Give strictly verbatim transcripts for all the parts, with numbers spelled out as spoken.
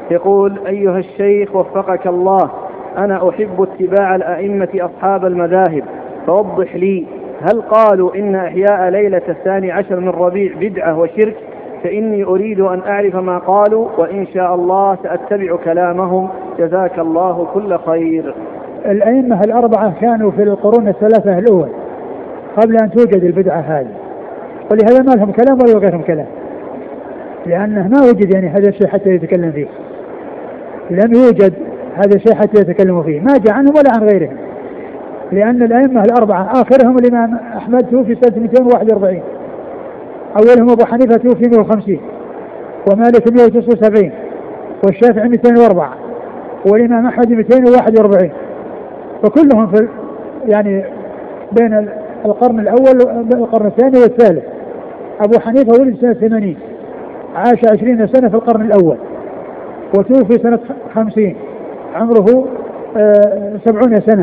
يقول: أيها الشيخ وفقك الله، أنا أحب اتباع الأئمة أصحاب المذاهب، فوضح لي، هل قالوا إن إحياء ليلة الثاني عشر من ربيع بدعة وشرك؟ فإني أريد أن أعرف ما قالوا، وإن شاء الله سأتبع كلامهم، جزاك الله كل خير. الأئمة الأربعة كانوا في القرون الثلاثة الأول قبل أن توجد البدعة هذه، ولهذا ما لهم كلام ولا غيرهم كلام، لأنه ما وجد يعني هذا الشيء حتى يتكلم فيه، لم يوجد هذا الشيء حتى يتكلموا فيه، ما جاء عنهم ولا عن غيرهم، لأن الأئمة الأربعة آخرهم الإمام أحمد توفي سنة مئتين وواحد وأربعين، أولهم أبو حنيفة توفي مئة وخمسين، ومالك مئة وتسعة وسبعين، والشافعي مئتين وأربعة، والإمام أحمد مئتين وواحد وأربعين، فكلهم في يعني بين القرن الأول والقرن الثاني والثالث. أبو حنيفة ولد سنة ثمانين، عاش عشرين سنة في القرن الأول، وتوفي سنة خمسين، عمره سبعون سنة،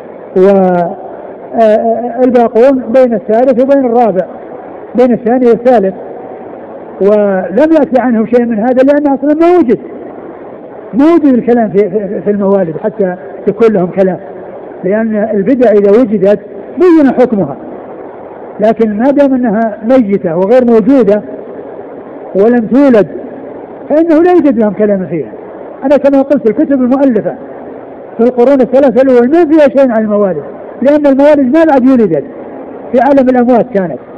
والباقون بين الثالث وبين الرابع، بين الثاني والثالث، ولم يأتي عنه شيء من هذا، لأنه أصلا ما وجد ما وجد الكلام في, في الموالد حتى يكون لهم كلام، لأن البدع إذا وجدت بين حكمها، لكن ما دام أنها ميتة وغير موجودة ولم تولد فإنه لا يوجد لهم كلام فيها. أنا كما قلت الكتب المؤلفة في القرون الثلاثة الأول ما فيها شيء عن الموالد، لأن الموالد ما بعد ولدت، في عالم الأموات كانت.